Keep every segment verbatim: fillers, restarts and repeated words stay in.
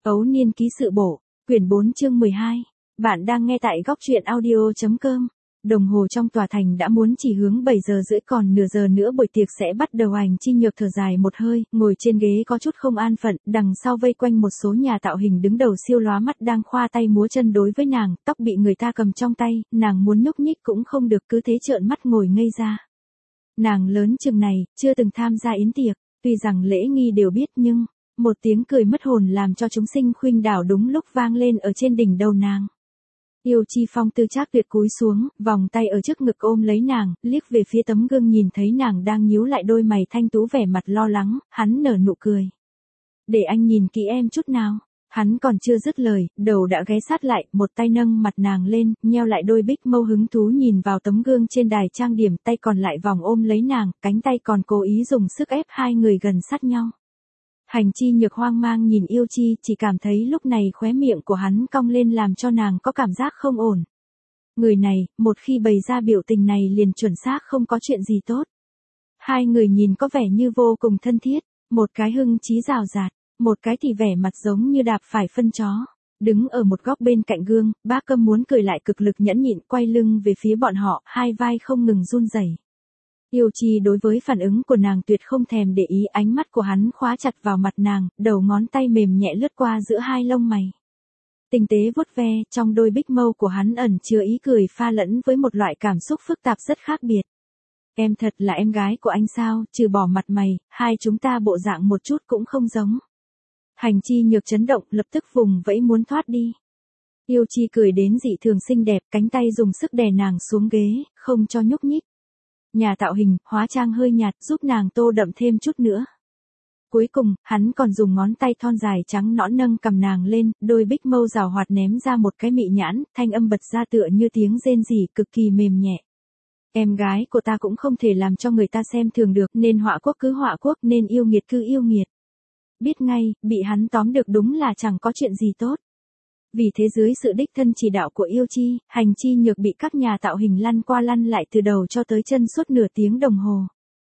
Ấu Niên ký sự bổ, quyển bốn chương mười hai. Bạn đang nghe tại góc truyện audio.com. Đồng hồ trong tòa thành đã muốn chỉ hướng bảy giờ rưỡi, còn nửa giờ nữa buổi tiệc sẽ bắt đầu. Hành Chi Nhược thở dài một hơi, ngồi trên ghế có chút không an phận, đằng sau vây quanh một số nhà tạo hình đứng đầu siêu lóa mắt đang khoa tay múa chân đối với nàng, tóc bị người ta cầm trong tay, nàng muốn nhúc nhích cũng không được, cứ thế trợn mắt ngồi ngây ra. Nàng lớn chừng này, chưa từng tham gia yến tiệc, tuy rằng lễ nghi đều biết nhưng, một tiếng cười mất hồn làm cho chúng sinh khuynh đảo đúng lúc vang lên ở trên đỉnh đầu nàng. Yêu Chi Phong tư trác tuyệt cúi xuống, vòng tay ở trước ngực ôm lấy nàng, liếc về phía tấm gương nhìn thấy nàng đang nhíu lại đôi mày thanh tú vẻ mặt lo lắng, hắn nở nụ cười. Để anh nhìn kỹ em chút nào. Hắn còn chưa dứt lời, đầu đã ghé sát lại, một tay nâng mặt nàng lên, nheo lại đôi bích mâu hứng thú nhìn vào tấm gương trên đài trang điểm, tay còn lại vòng ôm lấy nàng, cánh tay còn cố ý dùng sức ép hai người gần sát nhau. Hành Chi Nhược hoang mang nhìn Yêu Chi, chỉ cảm thấy lúc này khóe miệng của hắn cong lên làm cho nàng có cảm giác không ổn. Người này, một khi bày ra biểu tình này liền chuẩn xác không có chuyện gì tốt. Hai người nhìn có vẻ như vô cùng thân thiết, một cái hưng chí rào rạt, một cái thì vẻ mặt giống như đạp phải phân chó. Đứng ở một góc bên cạnh gương, Bác Câm muốn cười lại cực lực nhẫn nhịn, quay lưng về phía bọn họ, hai vai không ngừng run rẩy. Yêu Chi đối với phản ứng của nàng tuyệt không thèm để ý, ánh mắt của hắn khóa chặt vào mặt nàng, đầu ngón tay mềm nhẹ lướt qua giữa hai lông mày. Tinh tế vuốt ve, trong đôi bích mâu của hắn ẩn chứa ý cười pha lẫn với một loại cảm xúc phức tạp rất khác biệt. Em thật là em gái của anh sao, trừ bỏ mặt mày, hai chúng ta bộ dạng một chút cũng không giống. Hành Chi Nhược chấn động, lập tức vùng vẫy muốn thoát đi. Yêu Chi cười đến dị thường xinh đẹp, cánh tay dùng sức đè nàng xuống ghế, không cho nhúc nhích. Nhà tạo hình, hóa trang hơi nhạt, giúp nàng tô đậm thêm chút nữa. Cuối cùng, hắn còn dùng ngón tay thon dài trắng nõn nâng cầm nàng lên, đôi bích mâu rào hoạt ném ra một cái mị nhãn, thanh âm bật ra tựa như tiếng rên rỉ cực kỳ mềm nhẹ. Em gái của ta cũng không thể làm cho người ta xem thường được, nên họa quốc cứ họa quốc, nên yêu nghiệt cứ yêu nghiệt. Biết ngay, bị hắn tóm được đúng là chẳng có chuyện gì tốt. Vì thế dưới sự đích thân chỉ đạo của Yêu Chi, Hành Chi Nhược bị các nhà tạo hình lăn qua lăn lại từ đầu cho tới chân suốt nửa tiếng đồng hồ.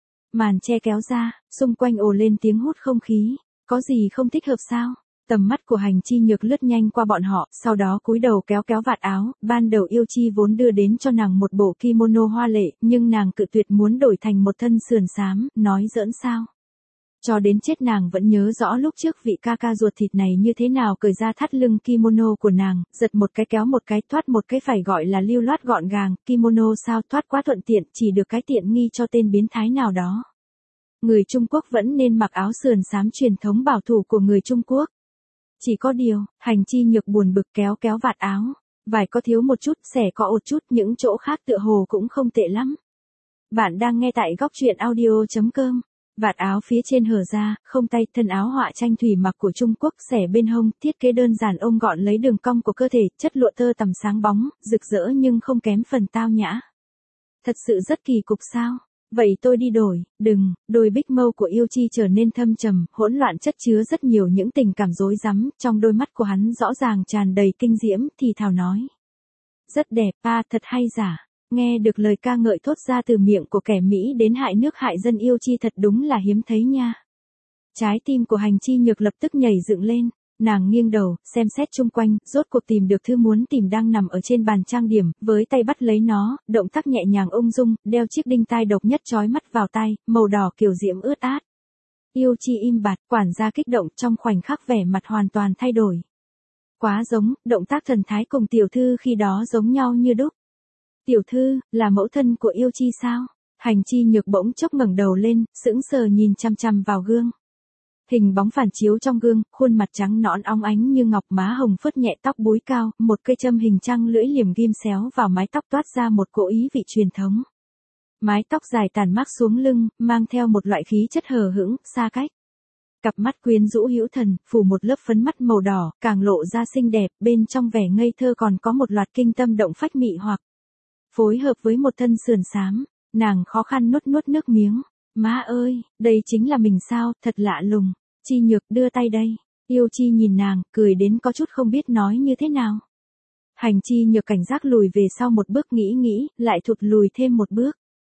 Màn che kéo ra, xung quanh ồ lên tiếng hút không khí, có gì không thích hợp sao? Tầm mắt của Hành Chi Nhược lướt nhanh qua bọn họ, sau đó cúi đầu kéo kéo vạt áo, ban đầu Yêu Chi vốn đưa đến cho nàng một bộ kimono hoa lệ, nhưng nàng cự tuyệt muốn đổi thành một thân sườn xám, nói giỡn sao? Cho đến chết nàng vẫn nhớ rõ lúc trước vị ca ca ruột thịt này như thế nào cởi ra thắt lưng kimono của nàng, giật một cái kéo một cái, thoát một cái phải gọi là lưu loát gọn gàng, kimono sao thoát quá thuận tiện, chỉ được cái tiện nghi cho tên biến thái nào đó. Người Trung Quốc vẫn nên mặc áo sườn xám truyền thống bảo thủ của người Trung Quốc. Chỉ có điều, Hành Chi Nhược buồn bực kéo kéo vạt áo, vải có thiếu một chút, xẻ có một chút, những chỗ khác tựa hồ cũng không tệ lắm. Bạn đang nghe tại góc truyện audio.com. Vạt áo phía trên hở ra, không tay, thân áo họa tranh thủy mặc của Trung Quốc, xẻ bên hông, thiết kế đơn giản ôm gọn lấy đường cong của cơ thể, chất lụa tơ tằm sáng bóng, rực rỡ nhưng không kém phần tao nhã. Thật sự rất kỳ cục sao? Vậy tôi đi đổi, đừng, đôi bích mâu của Yêu Chi trở nên thâm trầm, hỗn loạn chất chứa rất nhiều những tình cảm rối rắm, trong đôi mắt của hắn rõ ràng tràn đầy kinh diễm, thì thào nói. Rất đẹp, pa, thật hay giả. Nghe được lời ca ngợi thốt ra từ miệng của kẻ Mỹ đến hại nước hại dân Yêu Chi thật đúng là hiếm thấy nha. Trái tim của Hành Chi Nhược lập tức nhảy dựng lên, nàng nghiêng đầu, xem xét chung quanh, rốt cuộc tìm được thứ muốn tìm đang nằm ở trên bàn trang điểm, với tay bắt lấy nó, động tác nhẹ nhàng ung dung, đeo chiếc đinh tai độc nhất chói mắt vào tay, màu đỏ kiều diễm ướt át. Yêu Chi im bặt, quản gia kích động, trong khoảnh khắc vẻ mặt hoàn toàn thay đổi. Quá giống, động tác thần thái cùng tiểu thư khi đó giống nhau như đúc. Tiểu thư, là mẫu thân của Yêu Chi sao? Hành Chi Nhược bỗng chốc ngẩng đầu lên, sững sờ nhìn chăm chăm vào gương. Hình bóng phản chiếu trong gương, khuôn mặt trắng nõn óng ánh như ngọc, má hồng phớt nhẹ, tóc búi cao, một cây châm hình trăng lưỡi liềm ghim xéo vào mái tóc toát ra một cỗ ý vị truyền thống. Mái tóc dài tàn mát xuống lưng, mang theo một loại khí chất hờ hững, xa cách. Cặp mắt quyến rũ hữu thần, phủ một lớp phấn mắt màu đỏ, càng lộ ra xinh đẹp, bên trong vẻ ngây thơ còn có một loạt kinh tâm động phách mị hoặc. Phối hợp với một thân sườn xám, nàng khó khăn nuốt nuốt nước miếng. Má ơi, đây chính là mình sao, thật lạ lùng. Chi Nhược đưa tay đây. Yêu Chi nhìn nàng, cười đến có chút không biết nói như thế nào. Hành Chi Nhược cảnh giác lùi về sau một bước nghĩ nghĩ, lại thụt lùi thêm một bước.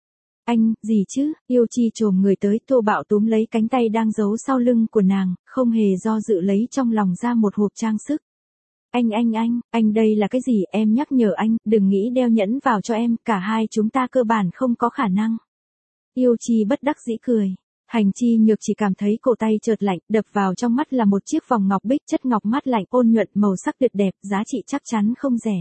Anh, gì chứ, Yêu Chi chồm người tới thô bạo túm lấy cánh tay đang giấu sau lưng của nàng, không hề do dự lấy trong lòng ra một hộp trang sức. Anh anh anh, anh đây là cái gì, em nhắc nhở anh, đừng nghĩ đeo nhẫn vào cho em, cả hai chúng ta cơ bản không có khả năng. Yêu Chi bất đắc dĩ cười. Hành Chi Nhược chỉ cảm thấy cổ tay chợt lạnh, đập vào trong mắt là một chiếc vòng ngọc bích chất ngọc mát lạnh ôn nhuận màu sắc tuyệt đẹp, giá trị chắc chắn không rẻ.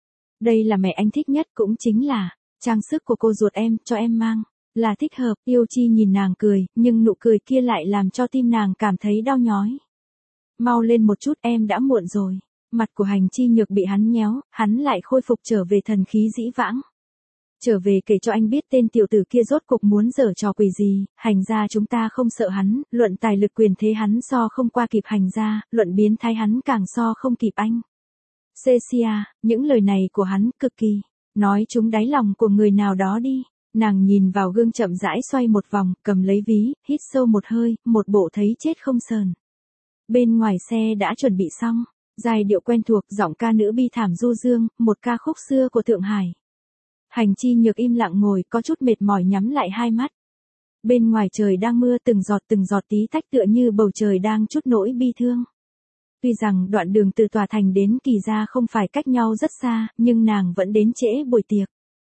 Đây là mẹ anh thích nhất cũng chính là trang sức của cô ruột em, cho em mang, là thích hợp. Yêu Chi nhìn nàng cười, nhưng nụ cười kia lại làm cho tim nàng cảm thấy đau nhói. Mau lên một chút, em đã muộn rồi. Mặt của Hành Chi Nhược bị hắn nhéo, hắn lại khôi phục trở về thần khí dĩ vãng. Trở về kể cho anh biết tên tiểu tử kia rốt cuộc muốn giở trò quỷ gì, hành ra chúng ta không sợ hắn, luận tài lực quyền thế hắn so không qua kịp hành ra, luận biến thái hắn càng so không kịp anh. Cecia, những lời này của hắn cực kỳ, nói trúng đáy lòng của người nào đó đi. Nàng nhìn vào gương chậm rãi xoay một vòng, cầm lấy ví, hít sâu một hơi, một bộ thấy chết không sờn. Bên ngoài xe đã chuẩn bị xong, giai điệu quen thuộc, giọng ca nữ bi thảm du dương, một ca khúc xưa của Thượng Hải. Hành Chi Nhược im lặng ngồi, có chút mệt mỏi nhắm lại hai mắt. Bên ngoài trời đang mưa từng giọt từng giọt tí tách tựa như bầu trời đang chút nỗi bi thương. Tuy rằng đoạn đường từ tòa thành đến Kỳ Gia không phải cách nhau rất xa, nhưng nàng vẫn đến trễ buổi tiệc.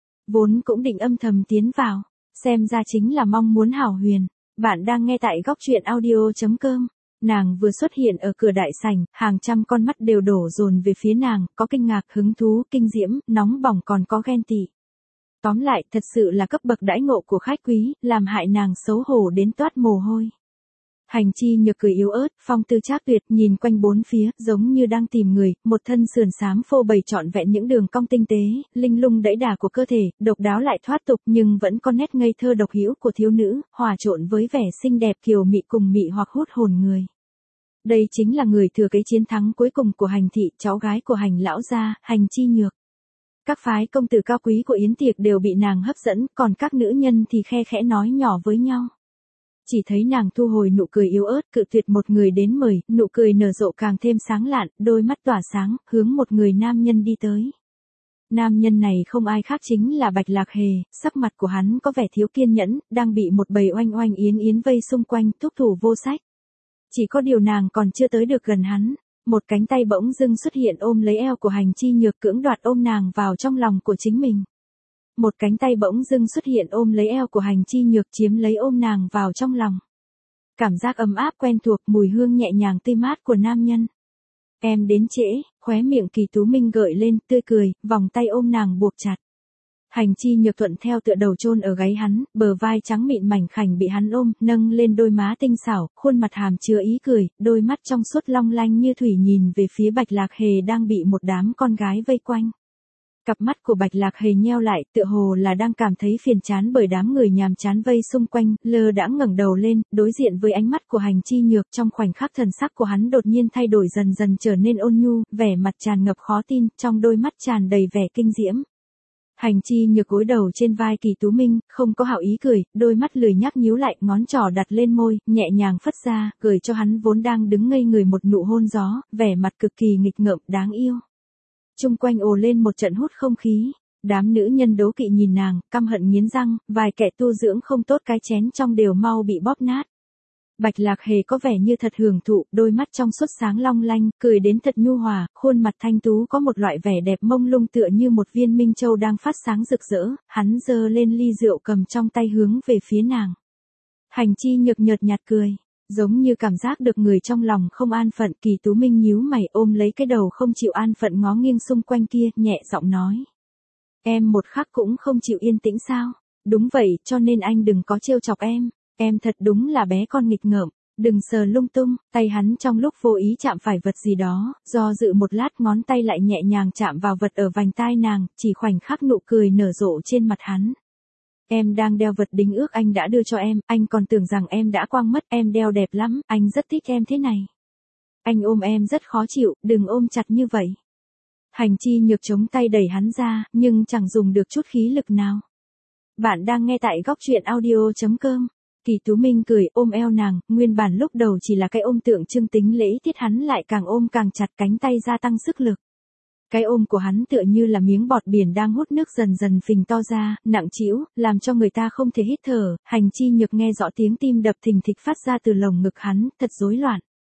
Vốn cũng định âm thầm tiến vào, xem ra chính là mong muốn hảo huyền. Bạn đang nghe tại góc truyện audio chấm com. Nàng vừa xuất hiện ở cửa đại sảnh, hàng trăm con mắt đều đổ dồn về phía nàng, có kinh ngạc, hứng thú, kinh diễm, nóng bỏng còn có ghen tị. Tóm lại, thật sự là cấp bậc đãi ngộ của khách quý, làm hại nàng xấu hổ đến toát mồ hôi. Hành Chi Nhược cười yếu ớt, phong tư trác tuyệt, nhìn quanh bốn phía, giống như đang tìm người, một thân sườn xám phô bày trọn vẹn những đường cong tinh tế, linh lung đẫy đà của cơ thể, độc đáo lại thoát tục nhưng vẫn có nét ngây thơ độc hữu của thiếu nữ, hòa trộn với vẻ xinh đẹp kiều mị cùng mị hoặc hút hồn người. Đây chính là người thừa kế chiến thắng cuối cùng của Hành thị, cháu gái của Hành lão gia, Hành Chi Nhược. Các phái công tử cao quý của yến tiệc đều bị nàng hấp dẫn, còn các nữ nhân thì khe khẽ nói nhỏ với nhau. Chỉ thấy nàng thu hồi nụ cười yếu ớt, cự tuyệt một người đến mời, nụ cười nở rộ càng thêm sáng lạn, đôi mắt tỏa sáng, hướng một người nam nhân đi tới. Nam nhân này không ai khác chính là Bạch Lạc Hề, sắc mặt của hắn có vẻ thiếu kiên nhẫn, đang bị một bầy oanh oanh yến yến vây xung quanh, thúc thủ vô sách. Chỉ có điều nàng còn chưa tới được gần hắn. Một cánh tay bỗng dưng xuất hiện ôm lấy eo của Hành Chi Nhược, cưỡng đoạt ôm nàng vào trong lòng của chính mình. Một cánh tay bỗng dưng xuất hiện ôm lấy eo của Hành Chi Nhược, chiếm lấy ôm nàng vào trong lòng. Cảm giác ấm áp quen thuộc, mùi hương nhẹ nhàng tươi mát của nam nhân. Em đến trễ, khóe miệng Kỳ Tú Minh gợi lên, tươi cười, vòng tay ôm nàng buộc chặt. Hành Chi Nhược thuận theo tựa đầu chôn ở gáy hắn, bờ vai trắng mịn mảnh khảnh bị hắn ôm, nâng lên đôi má tinh xảo, khuôn mặt hàm chứa ý cười, đôi mắt trong suốt long lanh như thủy nhìn về phía Bạch Lạc Hề đang bị một đám con gái vây quanh. Cặp mắt của Bạch Lạc Hề nheo lại, tựa hồ là đang cảm thấy phiền chán bởi đám người nhàm chán vây xung quanh, lơ đãng ngẩng đầu lên, đối diện với ánh mắt của Hành Chi Nhược, trong khoảnh khắc thần sắc của hắn đột nhiên thay đổi dần dần trở nên ôn nhu, vẻ mặt tràn ngập khó tin, trong đôi mắt tràn đầy vẻ kinh diễm. Hành Chi Nhược gối đầu trên vai Kỳ Tú Minh, không có hảo ý cười, đôi mắt lười nhác nhíu lại, ngón trỏ đặt lên môi, nhẹ nhàng phất ra, gửi cho hắn vốn đang đứng ngây người một nụ hôn gió, vẻ mặt cực kỳ nghịch ngợm, đáng yêu. Chung quanh ồ lên một trận hút không khí, đám nữ nhân đố kỵ nhìn nàng, căm hận nghiến răng, vài kẻ tu dưỡng không tốt cái chén trong đều mau bị bóp nát. Bạch Lạc Hề có vẻ như thật hưởng thụ, đôi mắt trong suốt sáng long lanh, cười đến thật nhu hòa, khuôn mặt thanh tú có một loại vẻ đẹp mông lung tựa như một viên minh châu đang phát sáng rực rỡ, hắn giơ lên ly rượu cầm trong tay hướng về phía nàng. Hành Chi Nhược nhợt nhạt cười, giống như cảm giác được người trong lòng không an phận, Kỳ Tú Minh nhíu mày ôm lấy cái đầu không chịu an phận ngó nghiêng xung quanh kia, nhẹ giọng nói. Em một khắc cũng không chịu yên tĩnh sao? Đúng vậy, cho nên anh đừng có trêu chọc em. Em thật đúng là bé con nghịch ngợm, đừng sờ lung tung, tay hắn trong lúc vô ý chạm phải vật gì đó, do dự một lát ngón tay lại nhẹ nhàng chạm vào vật ở vành tai nàng, chỉ khoảnh khắc nụ cười nở rộ trên mặt hắn. Em đang đeo vật đính ước anh đã đưa cho em, anh còn tưởng rằng em đã quăng mất, em đeo đẹp lắm, anh rất thích em thế này. Anh ôm em rất khó chịu, đừng ôm chặt như vậy. Hành Chi Nhược chống tay đẩy hắn ra, nhưng chẳng dùng được chút khí lực nào. Bạn đang nghe tại góc truyện audio chấm com. Kỳ Tú Minh cười ôm eo nàng, nguyên bản lúc đầu chỉ là cái ôm tượng trưng tính lễ tiết hắn lại càng ôm càng chặt, cánh tay gia tăng sức lực. Cái ôm của hắn tựa như là miếng bọt biển đang hút nước dần dần phình to ra, nặng trĩu, làm cho người ta không thể hít thở. Hành Chi Nhược nghe rõ tiếng tim đập thình thịch phát ra từ lồng ngực hắn, thật rối loạn.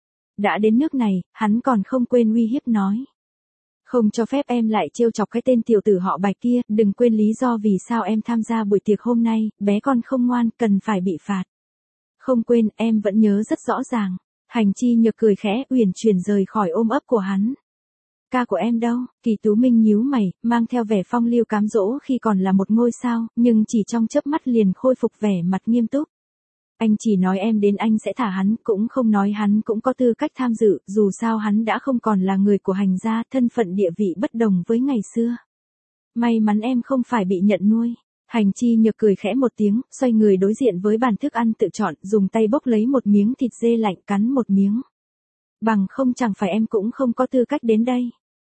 Đã đến nước này, hắn còn không quên uy hiếp nói. Không cho phép em lại trêu chọc cái tên tiểu tử họ Bạch kia, đừng quên lý do vì sao em tham gia buổi tiệc hôm nay, bé con không ngoan, cần phải bị phạt. Không quên, em vẫn nhớ rất rõ ràng. Hành Chi Nhược cười khẽ, uyển chuyển rời khỏi ôm ấp của hắn. Ca của em đâu? Kỳ Tú Minh nhíu mày, mang theo vẻ phong lưu cám dỗ khi còn là một ngôi sao, nhưng chỉ trong chớp mắt liền khôi phục vẻ mặt nghiêm túc. Anh chỉ nói em đến anh sẽ thả hắn, cũng không nói hắn cũng có tư cách tham dự, dù sao hắn đã không còn là người của Hành gia, thân phận địa vị bất đồng với ngày xưa. May mắn em không phải bị nhận nuôi. Hành Chi Nhược cười khẽ một tiếng, xoay người đối diện với bàn thức ăn tự chọn, dùng tay bốc lấy một miếng thịt dê lạnh cắn một miếng. Bằng không chẳng phải em cũng không có tư cách đến đây.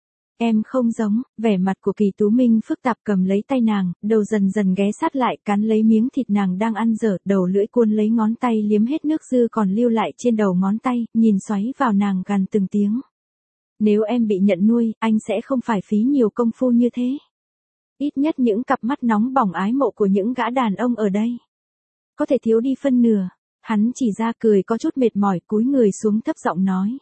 Em không giống, vẻ mặt của Kỳ Tú Minh phức tạp, cầm lấy tay nàng, đầu dần dần ghé sát lại, cắn lấy miếng thịt nàng đang ăn dở, đầu lưỡi cuốn lấy ngón tay liếm hết nước dư còn lưu lại trên đầu ngón tay, nhìn xoáy vào nàng gằn từng tiếng. Nếu em bị nhận nuôi, anh sẽ không phải phí nhiều công phu như thế. Ít nhất những cặp mắt nóng bỏng ái mộ của những gã đàn ông ở đây có thể thiếu đi phân nửa. Hắn chỉ ra cười có chút mệt mỏi, cúi người xuống thấp giọng nói.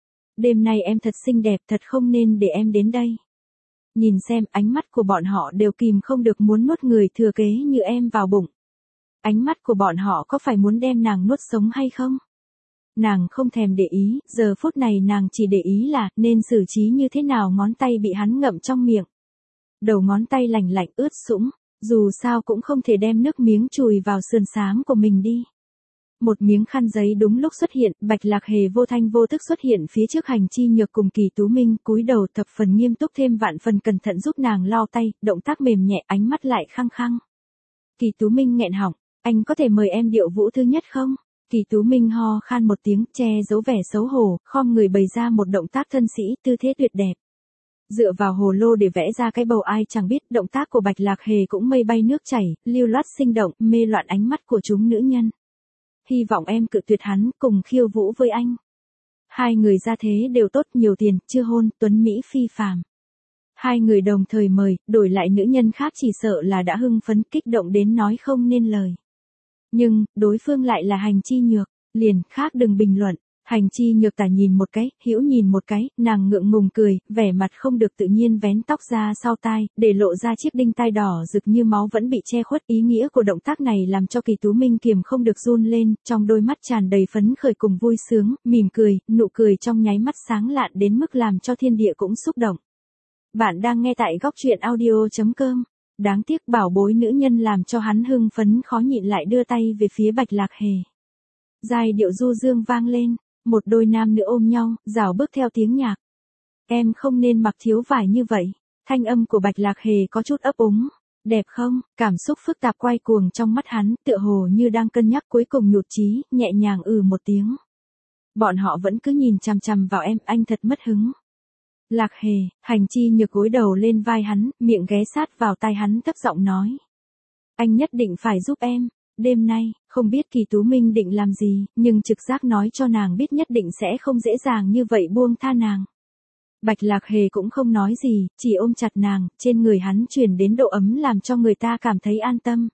Đêm nay em thật xinh đẹp, thật không nên để em đến đây. Nhìn xem, ánh mắt của bọn họ đều kìm không được muốn nuốt người thừa kế như em vào bụng. Ánh mắt của bọn họ có phải muốn đem nàng nuốt sống hay không? Nàng không thèm để ý, giờ phút này nàng chỉ để ý là nên xử trí như thế nào ngón tay bị hắn ngậm trong miệng. Đầu ngón tay lành lạnh ướt sũng, dù sao cũng không thể đem nước miếng chùi vào sườn xám của mình đi. Một miếng khăn giấy đúng lúc xuất hiện, Bạch Lạc Hề vô thanh vô tức xuất hiện phía trước Hành Chi Nhược cùng Kỳ Tú Minh, cúi đầu thập phần nghiêm túc thêm vạn phần cẩn thận giúp nàng lau tay, động tác mềm nhẹ, ánh mắt lại khăng khăng. Kỳ Tú Minh nghẹn họng, anh có thể mời em điệu vũ thứ nhất không? Kỳ Tú Minh ho khan một tiếng, che giấu vẻ xấu hổ, khom người bày ra một động tác thân sĩ, tư thế tuyệt đẹp. Dựa vào hồ lô để vẽ ra cái bầu ai chẳng biết, động tác của Bạch Lạc Hề cũng mây bay nước chảy, lưu loát sinh động, mê loạn ánh mắt của chúng nữ nhân. Hy vọng em cự tuyệt hắn, cùng khiêu vũ với anh. Hai người ra thế đều tốt, nhiều tiền, chưa hôn, tuấn Mỹ phi phàm. Hai người đồng thời mời, đổi lại nữ nhân khác chỉ sợ là đã hưng phấn kích động đến nói không nên lời. Nhưng, đối phương lại là Hành Chi Nhược, liền, khác đừng bình luận. Hành Chi Nhược tả nhìn một cái, hữu nhìn một cái, nàng ngượng ngùng cười, vẻ mặt không được tự nhiên vén tóc ra sau tai, để lộ ra chiếc đinh tai đỏ rực như máu vẫn bị che khuất. Ý nghĩa của động tác này làm cho Kỳ Tú Minh kiềm không được run lên, trong đôi mắt tràn đầy phấn khởi cùng vui sướng, mỉm cười, nụ cười trong nháy mắt sáng lạn đến mức làm cho thiên địa cũng xúc động. Bạn đang nghe tại góc truyện audio chấm com. Đáng tiếc bảo bối nữ nhân làm cho hắn hưng phấn khó nhịn lại đưa tay về phía Bạch Lạc Hề. Giai điệu du dương vang lên. Một đôi nam nữ ôm nhau, rảo bước theo tiếng nhạc. Em không nên mặc thiếu vải như vậy. Thanh âm của Bạch Lạc Hề có chút ấp úng. Đẹp không? Cảm xúc phức tạp quay cuồng trong mắt hắn, tựa hồ như đang cân nhắc, cuối cùng nhụt chí, nhẹ nhàng ừ một tiếng. Bọn họ vẫn cứ nhìn chằm chằm vào em, anh thật mất hứng. Lạc Hề, Hành Chi Nhược gối đầu lên vai hắn, miệng ghé sát vào tai hắn thấp giọng nói. Anh nhất định phải giúp em. Đêm nay, không biết Kỳ Tú Minh định làm gì, nhưng trực giác nói cho nàng biết nhất định sẽ không dễ dàng như vậy buông tha nàng. Bạch Lạc Hề cũng không nói gì, chỉ ôm chặt nàng, trên người hắn truyền đến độ ấm làm cho người ta cảm thấy an tâm.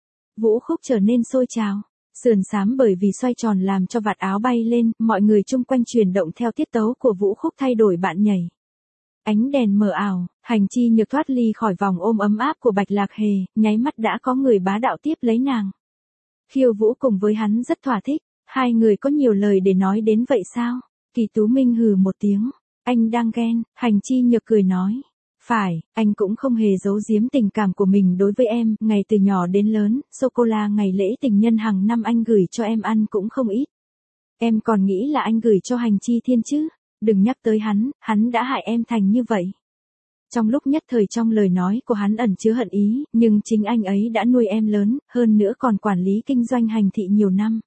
Vũ khúc trở nên sôi trào, sườn xám bởi vì xoay tròn làm cho vạt áo bay lên, mọi người chung quanh chuyển động theo tiết tấu của vũ khúc thay đổi bạn nhảy. Ánh đèn mờ ảo, Hành Chi Nhược thoát ly khỏi vòng ôm ấm áp của Bạch Lạc Hề, nháy mắt đã có người bá đạo tiếp lấy nàng. Khiêu vũ cùng với hắn rất thỏa thích, hai người có nhiều lời để nói đến vậy sao? Kỳ Tú Minh hừ một tiếng, anh đang ghen, Hành Chi Nhược cười nói. Phải, anh cũng không hề giấu giếm tình cảm của mình đối với em, ngày từ nhỏ đến lớn, sô-cô-la ngày lễ tình nhân hàng năm anh gửi cho em ăn cũng không ít. Em còn nghĩ là anh gửi cho Hành Chi Thiên chứ? Đừng nhắc tới hắn, hắn đã hại em thành như vậy. Trong lúc nhất thời trong lời nói của hắn ẩn chứa hận ý, nhưng chính anh ấy đã nuôi em lớn, hơn nữa còn quản lý kinh doanh Hành thị nhiều năm.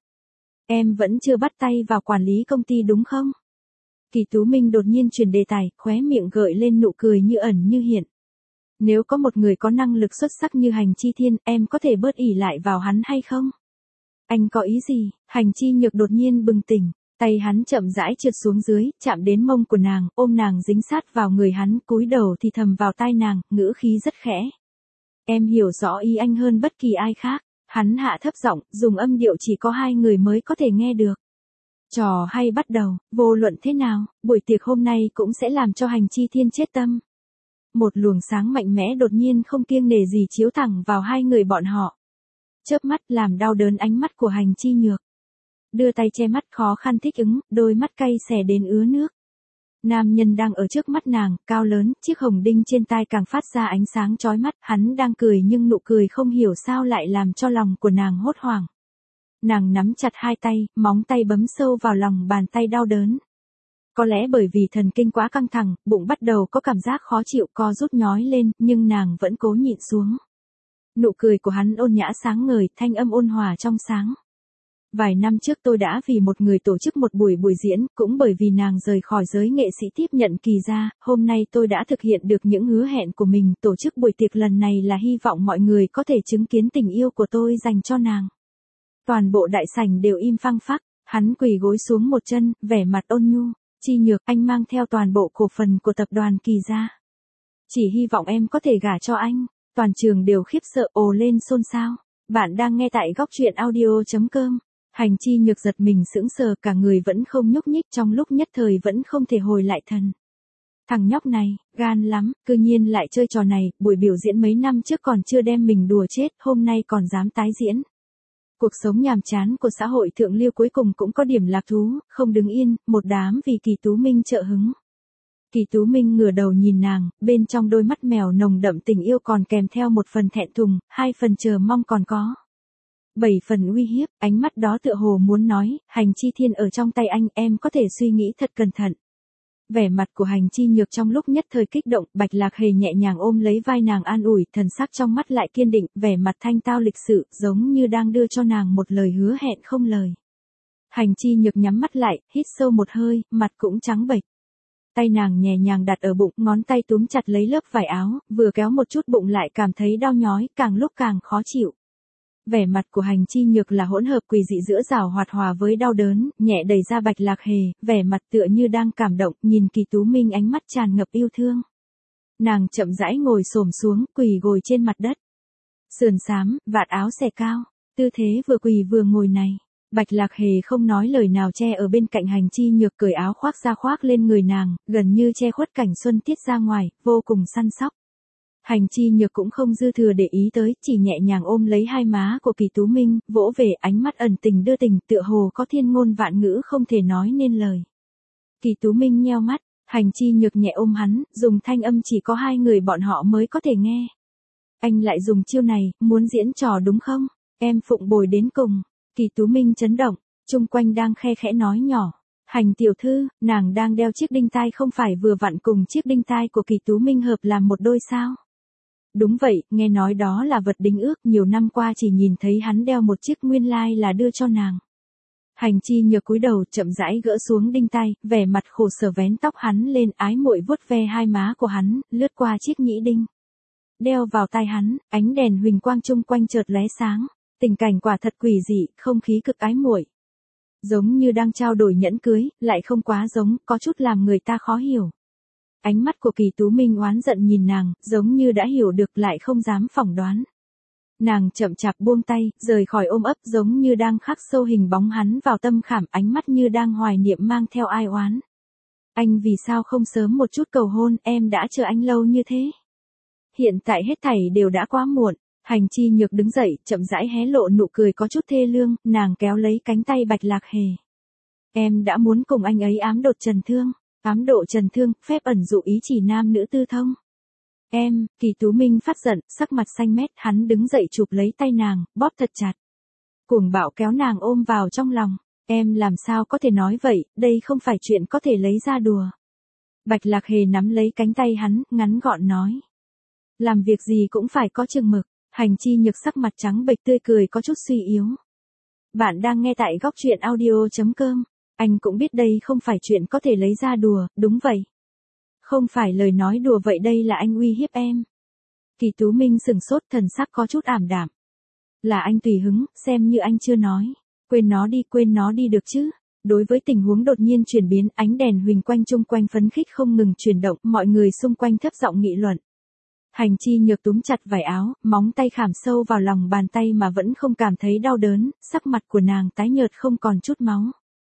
Em vẫn chưa bắt tay vào quản lý công ty đúng không? Kỳ Tú Minh đột nhiên chuyển đề tài, khóe miệng gợi lên nụ cười như ẩn như hiện. Nếu có một người có năng lực xuất sắc như Hành Chi Thiên, em có thể bớt ỷ lại vào hắn hay không? Anh có ý gì? Hành Chi Nhược đột nhiên bừng tỉnh. Tay hắn chậm rãi trượt xuống dưới, chạm đến mông của nàng, ôm nàng dính sát vào người hắn, cúi đầu thì thầm vào tai nàng, ngữ khí rất khẽ. Em hiểu rõ ý anh hơn bất kỳ ai khác. Hắn hạ thấp giọng, dùng âm điệu chỉ có hai người mới có thể nghe được. Trò hay bắt đầu, vô luận thế nào, buổi tiệc hôm nay cũng sẽ làm cho Hành Chi Thiên chết tâm. Một luồng sáng mạnh mẽ đột nhiên không kiêng nể gì chiếu thẳng vào hai người bọn họ. Chớp mắt làm đau đớn ánh mắt của Hành Chi Nhược. Đưa tay che mắt khó khăn thích ứng, đôi mắt cay xè đến ứa nước. Nam nhân đang ở trước mắt nàng, cao lớn, chiếc hồng đinh trên tai càng phát ra ánh sáng chói mắt, hắn đang cười nhưng nụ cười không hiểu sao lại làm cho lòng của nàng hốt hoảng. Nàng nắm chặt hai tay, móng tay bấm sâu vào lòng bàn tay đau đớn. Có lẽ bởi vì thần kinh quá căng thẳng, bụng bắt đầu có cảm giác khó chịu co rút nhói lên, nhưng nàng vẫn cố nhịn xuống. Nụ cười của hắn ôn nhã sáng ngời, thanh âm ôn hòa trong sáng. Vài năm trước tôi đã vì một người tổ chức một buổi buổi diễn, cũng bởi vì nàng rời khỏi giới nghệ sĩ tiếp nhận kỳ gia, hôm nay tôi đã thực hiện được những hứa hẹn của mình, tổ chức buổi tiệc lần này là hy vọng mọi người có thể chứng kiến tình yêu của tôi dành cho nàng. Toàn bộ đại sảnh đều im phăng phắc, hắn quỳ gối xuống một chân, vẻ mặt ôn nhu, Chi Nhược, anh mang theo toàn bộ cổ phần của tập đoàn kỳ gia. Chỉ hy vọng em có thể gả cho anh, toàn trường đều khiếp sợ ồ lên xôn xao. Bạn đang nghe tại góc truyện audio chấm com. Hành Chi Nhược giật mình sững sờ, cả người vẫn không nhúc nhích, trong lúc nhất thời vẫn không thể hồi lại thần. Thằng nhóc này, gan lắm, cư nhiên lại chơi trò này, buổi biểu diễn mấy năm trước còn chưa đem mình đùa chết, hôm nay còn dám tái diễn. Cuộc sống nhàm chán của xã hội thượng lưu cuối cùng cũng có điểm lạc thú, không đứng yên, một đám vì Kỳ Tú Minh trợ hứng. Kỳ Tú Minh ngửa đầu nhìn nàng, bên trong đôi mắt mèo nồng đậm tình yêu còn kèm theo một phần thẹn thùng, hai phần chờ mong còn có. Bảy phần uy hiếp, ánh mắt đó tựa hồ muốn nói, Hành Chi Thiên ở trong tay anh, em có thể suy nghĩ thật cẩn thận. Vẻ mặt của Hành Chi Nhược trong lúc nhất thời kích động, Bạch Lạc Hề nhẹ nhàng ôm lấy vai nàng an ủi, thần sắc trong mắt lại kiên định, vẻ mặt thanh tao lịch sự, giống như đang đưa cho nàng một lời hứa hẹn không lời. Hành Chi Nhược nhắm mắt lại, hít sâu một hơi, mặt cũng trắng bệch. Tay nàng nhẹ nhàng đặt ở bụng, ngón tay túm chặt lấy lớp vải áo, vừa kéo một chút bụng lại cảm thấy đau nhói, càng lúc càng khó chịu. Vẻ mặt của Hành Chi Nhược là hỗn hợp quỷ dị giữa giảo hoạt hòa với đau đớn, nhẹ đẩy ra Bạch Lạc Hề, vẻ mặt tựa như đang cảm động, nhìn Kỳ Tú Minh ánh mắt tràn ngập yêu thương. Nàng chậm rãi ngồi xổm xuống, quỳ gối trên mặt đất. Sườn xám, vạt áo xẻ cao, tư thế vừa quỳ vừa ngồi này. Bạch Lạc Hề không nói lời nào che ở bên cạnh Hành Chi Nhược, cởi áo khoác ra khoác lên người nàng, gần như che khuất cảnh xuân tiết ra ngoài, vô cùng săn sóc. Hành Chi Nhược cũng không dư thừa để ý tới, chỉ nhẹ nhàng ôm lấy hai má của Kỳ Tú Minh, vỗ về, ánh mắt ẩn tình đưa tình, tựa hồ có thiên ngôn vạn ngữ không thể nói nên lời. Kỳ Tú Minh nheo mắt, Hành Chi Nhược nhẹ ôm hắn, dùng thanh âm chỉ có hai người bọn họ mới có thể nghe. Anh lại dùng chiêu này, muốn diễn trò đúng không? Em phụng bồi đến cùng. Kỳ Tú Minh chấn động, chung quanh đang khe khẽ nói nhỏ. Hành tiểu thư, nàng đang đeo chiếc đinh tai không phải vừa vặn cùng chiếc đinh tai của Kỳ Tú Minh hợp làm một đôi sao? Đúng vậy, nghe nói đó là vật đính ước, nhiều năm qua chỉ nhìn thấy hắn đeo một chiếc, nguyên lai là đưa cho nàng. Hành Chi Nhược cúi đầu, chậm rãi gỡ xuống đinh tai, vẻ mặt khổ sở vén tóc hắn lên, ái muội vuốt ve hai má của hắn, lướt qua chiếc nhĩ đinh. Đeo vào tai hắn, ánh đèn huỳnh quang chung quanh chợt lóe sáng, tình cảnh quả thật quỷ dị, không khí cực ái muội. Giống như đang trao đổi nhẫn cưới, lại không quá giống, có chút làm người ta khó hiểu. Ánh mắt của Kỳ Tú Minh oán giận nhìn nàng, giống như đã hiểu được lại không dám phỏng đoán. Nàng chậm chạp buông tay, rời khỏi ôm ấp, giống như đang khắc sâu hình bóng hắn vào tâm khảm, ánh mắt như đang hoài niệm mang theo ai oán. Anh vì sao không sớm một chút cầu hôn, em đã chờ anh lâu như thế. Hiện tại hết thảy đều đã quá muộn. Hành Chi Nhược đứng dậy, chậm rãi hé lộ nụ cười có chút thê lương, nàng kéo lấy cánh tay Bạch Lạc Hề. Em đã muốn cùng anh ấy ám đột trần thương. Ám độ trần thương, phép ẩn dụ ý chỉ nam nữ tư thông. Em, Kỳ Tú Minh phát giận, sắc mặt xanh mét, hắn đứng dậy chụp lấy tay nàng, bóp thật chặt. Cuồng bạo kéo nàng ôm vào trong lòng. Em làm sao có thể nói vậy, đây không phải chuyện có thể lấy ra đùa. Bạch Lạc Hề nắm lấy cánh tay hắn, ngắn gọn nói. Làm việc gì cũng phải có chừng mực. Hành Chi Nhược sắc mặt trắng bệch, tươi cười có chút suy yếu. Bạn đang nghe tại góc truyện audio chấm com. Anh cũng biết đây không phải chuyện có thể lấy ra đùa, đúng vậy. Không phải lời nói đùa vậy, đây là anh uy hiếp em. Kỳ Tú Minh sừng sốt, thần sắc có chút ảm đạm. Là anh tùy hứng, xem như anh chưa nói. Quên nó đi, quên nó đi được chứ. Đối với tình huống đột nhiên chuyển biến, ánh đèn huỳnh quanh chung quanh phấn khích không ngừng chuyển động, mọi người xung quanh thấp giọng nghị luận. Hành Chi Nhược túm chặt vải áo, móng tay khảm sâu vào lòng bàn tay mà vẫn không cảm thấy đau đớn, sắc mặt của nàng tái nhợt không còn chút máu.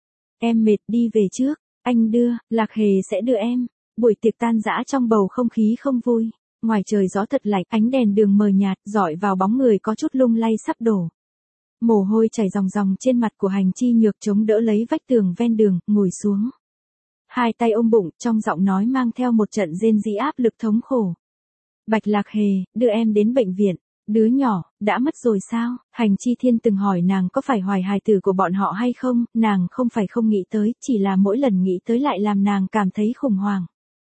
Em mệt, đi về trước, anh đưa, Lạc Hề sẽ đưa em. Buổi tiệc tan rã trong bầu không khí không vui. Ngoài trời gió thật lạnh, ánh đèn đường mờ nhạt, rọi vào bóng người có chút lung lay sắp đổ. Mồ hôi chảy ròng ròng trên mặt của Hành Chi Nhược chống đỡ lấy vách tường ven đường, ngồi xuống. Hai tay ôm bụng, trong giọng nói mang theo một trận rên rỉ áp lực thống khổ. Bạch Lạc Hề, đưa em đến bệnh viện. Đứa nhỏ, đã mất rồi sao? Hành Chi Thiên từng hỏi nàng có phải hoài hài tử của bọn họ hay không, nàng không phải không nghĩ tới, chỉ là mỗi lần nghĩ tới lại làm nàng cảm thấy khủng hoảng.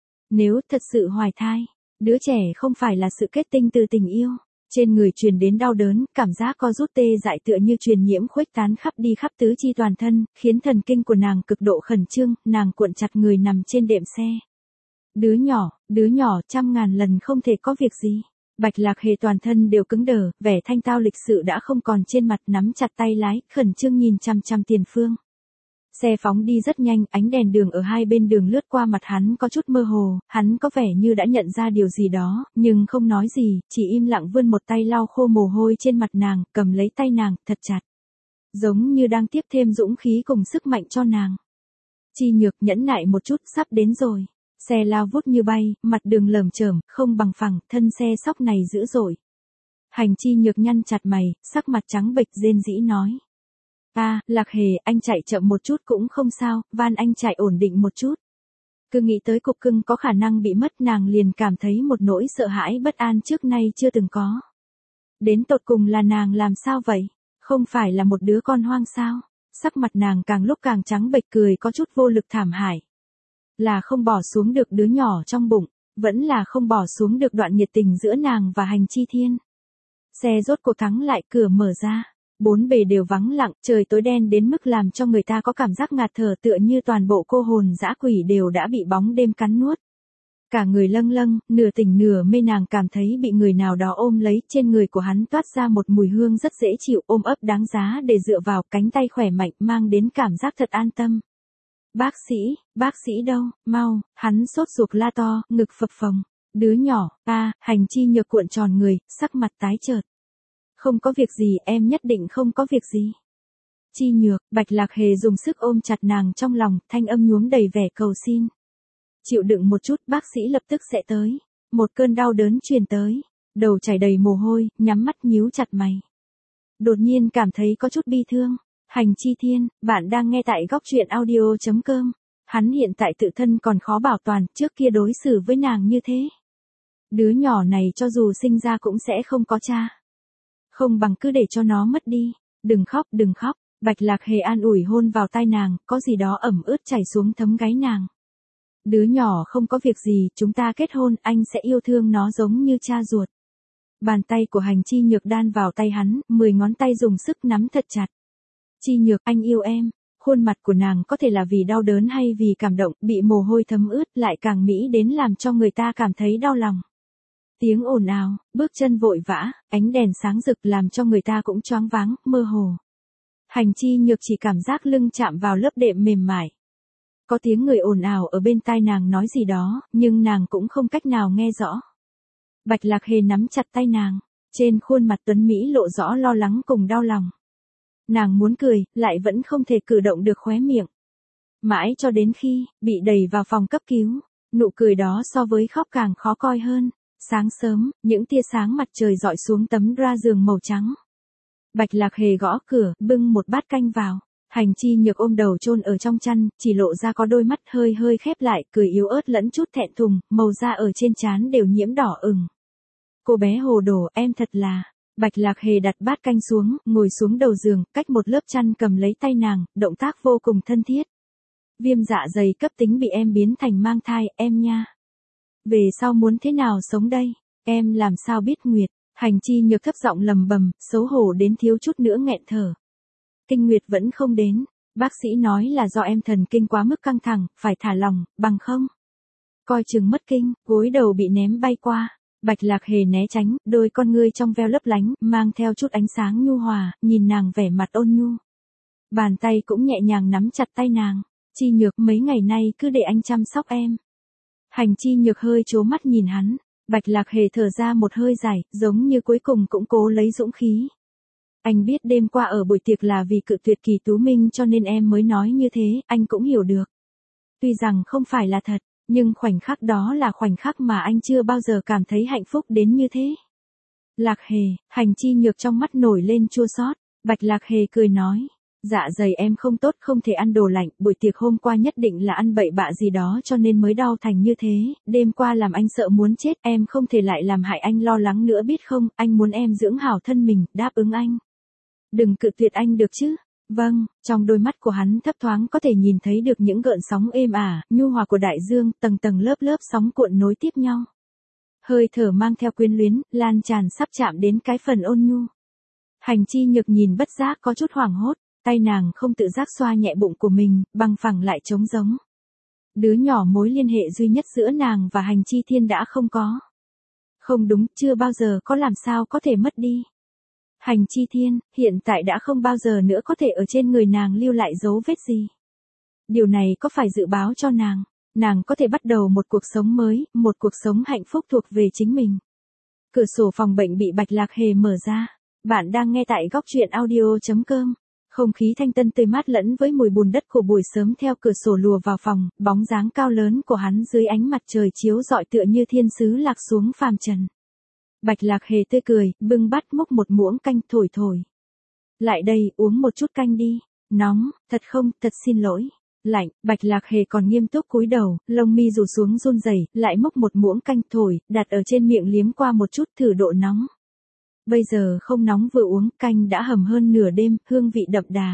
Nếu thật sự hoài thai, đứa trẻ không phải là sự kết tinh từ tình yêu. Trên người truyền đến đau đớn, cảm giác co rút tê dại tựa như truyền nhiễm khuếch tán khắp đi khắp tứ chi toàn thân, khiến thần kinh của nàng cực độ khẩn trương, nàng cuộn chặt người nằm trên đệm xe. Đứa nhỏ, đứa nhỏ trăm ngàn lần không thể có việc gì. Bạch Lạc Hề toàn thân đều cứng đờ, vẻ thanh tao lịch sự đã không còn trên mặt, nắm chặt tay lái, khẩn trương nhìn chằm chằm tiền phương. Xe phóng đi rất nhanh, ánh đèn đường ở hai bên đường lướt qua mặt hắn có chút mơ hồ, hắn có vẻ như đã nhận ra điều gì đó, nhưng không nói gì, chỉ im lặng vươn một tay lau khô mồ hôi trên mặt nàng, cầm lấy tay nàng, thật chặt. Giống như đang tiếp thêm dũng khí cùng sức mạnh cho nàng. Chi Nhược nhẫn nại một chút, sắp đến rồi. Xe lao vút như bay, mặt đường lởm chởm, không bằng phẳng, thân xe sóc này dữ dội. Hành Chi Nhược nhăn chặt mày, sắc mặt trắng bệch rên rỉ nói. À, Lạc Hề, anh chạy chậm một chút cũng không sao, van anh chạy ổn định một chút. Cứ nghĩ tới cục cưng có khả năng bị mất, nàng liền cảm thấy một nỗi sợ hãi bất an trước nay chưa từng có. Đến tột cùng là nàng làm sao vậy? Không phải là một đứa con hoang sao? Sắc mặt nàng càng lúc càng trắng bệch, cười có chút vô lực thảm hại. Là không bỏ xuống được đứa nhỏ trong bụng, vẫn là không bỏ xuống được đoạn nhiệt tình giữa nàng và Hành Chi Thiên. Xe rốt cuộc thắng lại, cửa mở ra. Bốn bề đều vắng lặng, trời tối đen đến mức làm cho người ta có cảm giác ngạt thở, tựa như toàn bộ cô hồn dã quỷ đều đã bị bóng đêm cắn nuốt. Cả người lâng lâng, nửa tỉnh nửa mê, nàng cảm thấy bị người nào đó ôm lấy, trên người của hắn toát ra một mùi hương rất dễ chịu, ôm ấp đáng giá để dựa vào, cánh tay khỏe mạnh mang đến cảm giác thật an tâm. Bác sĩ, bác sĩ đâu, mau, hắn sốt ruột la to, ngực phập phồng. Đứa nhỏ, a, à, Hành Chi Nhược cuộn tròn người, sắc mặt tái chợt. Không có việc gì, em nhất định không có việc gì. Chi Nhược, Bạch Lạc Hề dùng sức ôm chặt nàng trong lòng, thanh âm nhuốm đầy vẻ cầu xin. Chịu đựng một chút, bác sĩ lập tức sẽ tới. Một cơn đau đớn truyền tới, đầu chảy đầy mồ hôi, nhắm mắt nhíu chặt mày. Đột nhiên cảm thấy có chút bi thương. Hành Chi Thiên, bạn đang nghe tại góc truyện audio chấm com. Hắn hiện tại tự thân còn khó bảo toàn, trước kia đối xử với nàng như thế. Đứa nhỏ này cho dù sinh ra cũng sẽ không có cha. Không bằng cứ để cho nó mất đi. Đừng khóc, đừng khóc. Bạch Lạc Hề an ủi hôn vào tai nàng, có gì đó ẩm ướt chảy xuống thấm gáy nàng. Đứa nhỏ không có việc gì, chúng ta kết hôn, anh sẽ yêu thương nó giống như cha ruột. Bàn tay của Hành Chi Nhược đan vào tay hắn, mười ngón tay dùng sức nắm thật chặt. Chi Nhược, anh yêu em. Khuôn mặt của nàng có thể là vì đau đớn hay vì cảm động, bị mồ hôi thấm ướt, lại càng mỹ đến làm cho người ta cảm thấy đau lòng. Tiếng ồn ào, bước chân vội vã, ánh đèn sáng rực làm cho người ta cũng choáng váng, mơ hồ. Hành Chi Nhược chỉ cảm giác lưng chạm vào lớp đệm mềm mại. Có tiếng người ồn ào ở bên tai nàng nói gì đó, nhưng nàng cũng không cách nào nghe rõ. Bạch Lạc Hề nắm chặt tay nàng, trên khuôn mặt tuấn Mỹ lộ rõ lo lắng cùng đau lòng. Nàng muốn cười, lại vẫn không thể cử động được khóe miệng. Mãi cho đến khi, bị đẩy vào phòng cấp cứu, nụ cười đó so với khóc càng khó coi hơn. Sáng sớm, những tia sáng mặt trời dọi xuống tấm drap giường màu trắng. Bạch Lạc Hề gõ cửa, bưng một bát canh vào. Hành Chi Nhược ôm đầu chôn ở trong chăn, chỉ lộ ra có đôi mắt hơi hơi khép lại, cười yếu ớt lẫn chút thẹn thùng, màu da ở trên trán đều nhiễm đỏ ửng. Cô bé hồ đồ, em thật là. Bạch Lạc Hề đặt bát canh xuống, ngồi xuống đầu giường, cách một lớp chăn cầm lấy tay nàng, động tác vô cùng thân thiết. Viêm dạ dày cấp tính bị em biến thành mang thai, em nha. Về sau muốn thế nào sống đây? Em làm sao biết Nguyệt? Hành Chi Nhược thấp giọng lầm bầm, xấu hổ đến thiếu chút nữa nghẹn thở. Kinh nguyệt vẫn không đến, bác sĩ nói là do em thần kinh quá mức căng thẳng, phải thả lỏng, bằng không. Coi chừng mất kinh, gối đầu bị ném bay qua. Bạch Lạc Hề né tránh, đôi con ngươi trong veo lấp lánh, mang theo chút ánh sáng nhu hòa, nhìn nàng vẻ mặt ôn nhu. Bàn tay cũng nhẹ nhàng nắm chặt tay nàng. Chi Nhược, mấy ngày nay cứ để anh chăm sóc em. Hành Chi Nhược hơi trố mắt nhìn hắn. Bạch Lạc Hề thở ra một hơi dài, giống như cuối cùng cũng cố lấy dũng khí. Anh biết đêm qua ở buổi tiệc là vì cự tuyệt Kỳ Tú Minh cho nên em mới nói như thế, anh cũng hiểu được. Tuy rằng không phải là thật, nhưng khoảnh khắc đó là khoảnh khắc mà anh chưa bao giờ cảm thấy hạnh phúc đến như thế. Lạc Hề, Hành Chi Nhược trong mắt nổi lên chua xót. Bạch Lạc Hề cười nói. Dạ dày em không tốt, không thể ăn đồ lạnh, buổi tiệc hôm qua nhất định là ăn bậy bạ gì đó cho nên mới đau thành như thế, đêm qua làm anh sợ muốn chết, em không thể lại làm hại anh lo lắng nữa biết không, anh muốn em dưỡng hảo thân mình, đáp ứng anh. Đừng cự tuyệt anh được chứ. Vâng, trong đôi mắt của hắn thấp thoáng có thể nhìn thấy được những gợn sóng êm ả, nhu hòa của đại dương, tầng tầng lớp lớp sóng cuộn nối tiếp nhau. Hơi thở mang theo quyến luyến, lan tràn sắp chạm đến cái phần ôn nhu. Hành Chi Nhược nhìn bất giác có chút hoảng hốt. Tay nàng không tự giác xoa nhẹ bụng của mình, bằng phẳng lại trống giống. Đứa nhỏ mối liên hệ duy nhất giữa nàng và Hành Chi Thiên đã không có. Không đúng, chưa bao giờ có, làm sao có thể mất đi. Hành Chi Thiên, hiện tại đã không bao giờ nữa có thể ở trên người nàng lưu lại dấu vết gì. Điều này có phải dự báo cho nàng, nàng có thể bắt đầu một cuộc sống mới, một cuộc sống hạnh phúc thuộc về chính mình. Cửa sổ phòng bệnh bị Bạch Lạc Hề mở ra. Bạn đang nghe tại góc truyện audio chấm com. Không khí thanh tân tươi mát lẫn với mùi bùn đất của buổi sớm theo cửa sổ lùa vào phòng, bóng dáng cao lớn của hắn dưới ánh mặt trời chiếu rọi tựa như thiên sứ lạc xuống phàm trần. Bạch Lạc Hề tươi cười, bưng bát múc một muỗng canh thổi thổi. Lại đây, uống một chút canh đi. Nóng, thật không, thật xin lỗi. Lạnh, Bạch Lạc Hề còn nghiêm túc cúi đầu, lông mi rủ xuống run rẩy, lại múc một muỗng canh thổi, đặt ở trên miệng liếm qua một chút thử độ nóng. Bây giờ không nóng vừa uống, canh đã hầm hơn nửa đêm, hương vị đậm đà.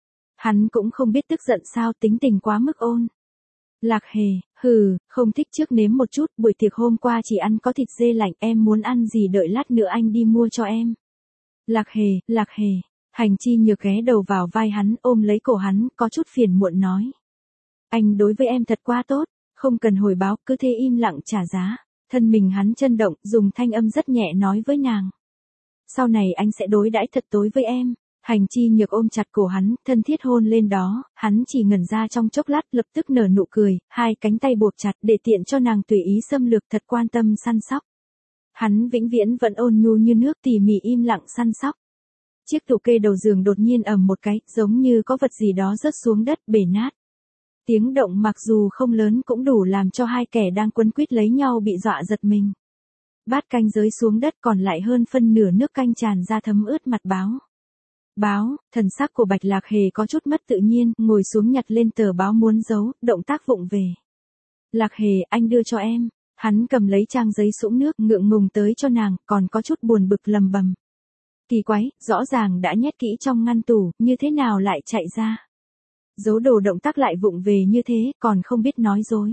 Hắn cũng không biết tức giận sao, tính tình quá mức ôn. Lạc Hề, hừ, không thích trước nếm một chút, buổi tiệc hôm qua chỉ ăn có thịt dê lạnh, em muốn ăn gì đợi lát nữa anh đi mua cho em. Lạc Hề, Lạc Hề, Hành Chi Nhược ghé đầu vào vai hắn, ôm lấy cổ hắn, có chút phiền muộn nói. Anh đối với em thật quá tốt, không cần hồi báo, cứ thế im lặng trả giá. Thân mình hắn chấn động, dùng thanh âm rất nhẹ nói với nàng. Sau này anh sẽ đối đãi thật tối với em. Hành Chi Nhược ôm chặt cổ hắn, thân thiết hôn lên đó, hắn chỉ ngẩn ra trong chốc lát, lập tức nở nụ cười, hai cánh tay buộc chặt để tiện cho nàng tùy ý xâm lược, thật quan tâm săn sóc. Hắn vĩnh viễn vẫn ôn nhu như nước, tỉ mỉ im lặng săn sóc. Chiếc tủ kê đầu giường đột nhiên ầm một cái, giống như có vật gì đó rớt xuống đất, bể nát. Tiếng động mặc dù không lớn cũng đủ làm cho hai kẻ đang quấn quýt lấy nhau bị dọa giật mình. Bát canh rơi xuống đất, còn lại hơn phân nửa nước canh tràn ra thấm ướt mặt báo. Báo, thần sắc của Bạch Lạc Hề có chút mất tự nhiên, ngồi xuống nhặt lên tờ báo muốn giấu, động tác vụng về. Lạc Hề, anh đưa cho em. Hắn cầm lấy trang giấy sũng nước, ngượng ngùng tới cho nàng, còn có chút buồn bực lầm bầm. Kỳ quái, rõ ràng đã nhét kỹ trong ngăn tủ, như thế nào lại chạy ra. Giấu đồ động tác lại vụng về như thế, còn không biết nói dối.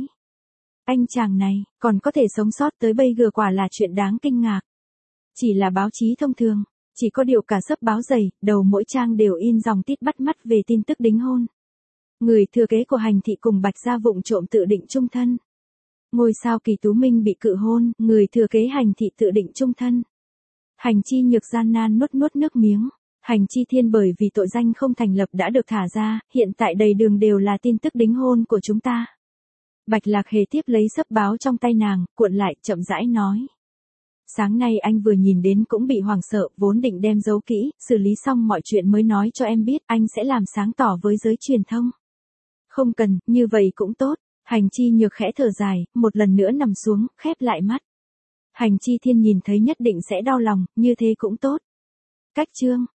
Anh chàng này, còn có thể sống sót tới bây giờ quả là chuyện đáng kinh ngạc. Chỉ là báo chí thông thường, chỉ có điều cả xấp báo dày, đầu mỗi trang đều in dòng tít bắt mắt về tin tức đính hôn. Người thừa kế của Hành thị cùng Bạch gia vụng trộm tự định chung thân. Ngôi sao Kỳ Tú Minh bị cự hôn, người thừa kế Hành thị tự định chung thân. Hành Chi Nhược gian nan nuốt nuốt nước miếng. Hành Chi Thiên bởi vì tội danh không thành lập đã được thả ra, hiện tại đầy đường đều là tin tức đính hôn của chúng ta. Bạch Lạc Hề tiếp lấy xấp báo trong tay nàng, cuộn lại, chậm rãi nói. Sáng nay anh vừa nhìn đến cũng bị hoảng sợ, vốn định đem giấu kỹ, xử lý xong mọi chuyện mới nói cho em biết, anh sẽ làm sáng tỏ với giới truyền thông. Không cần, như vậy cũng tốt. Hành Chi Nhược khẽ thở dài, một lần nữa nằm xuống, khép lại mắt. Hành Chi Thiên nhìn thấy nhất định sẽ đau lòng, như thế cũng tốt. Cách chương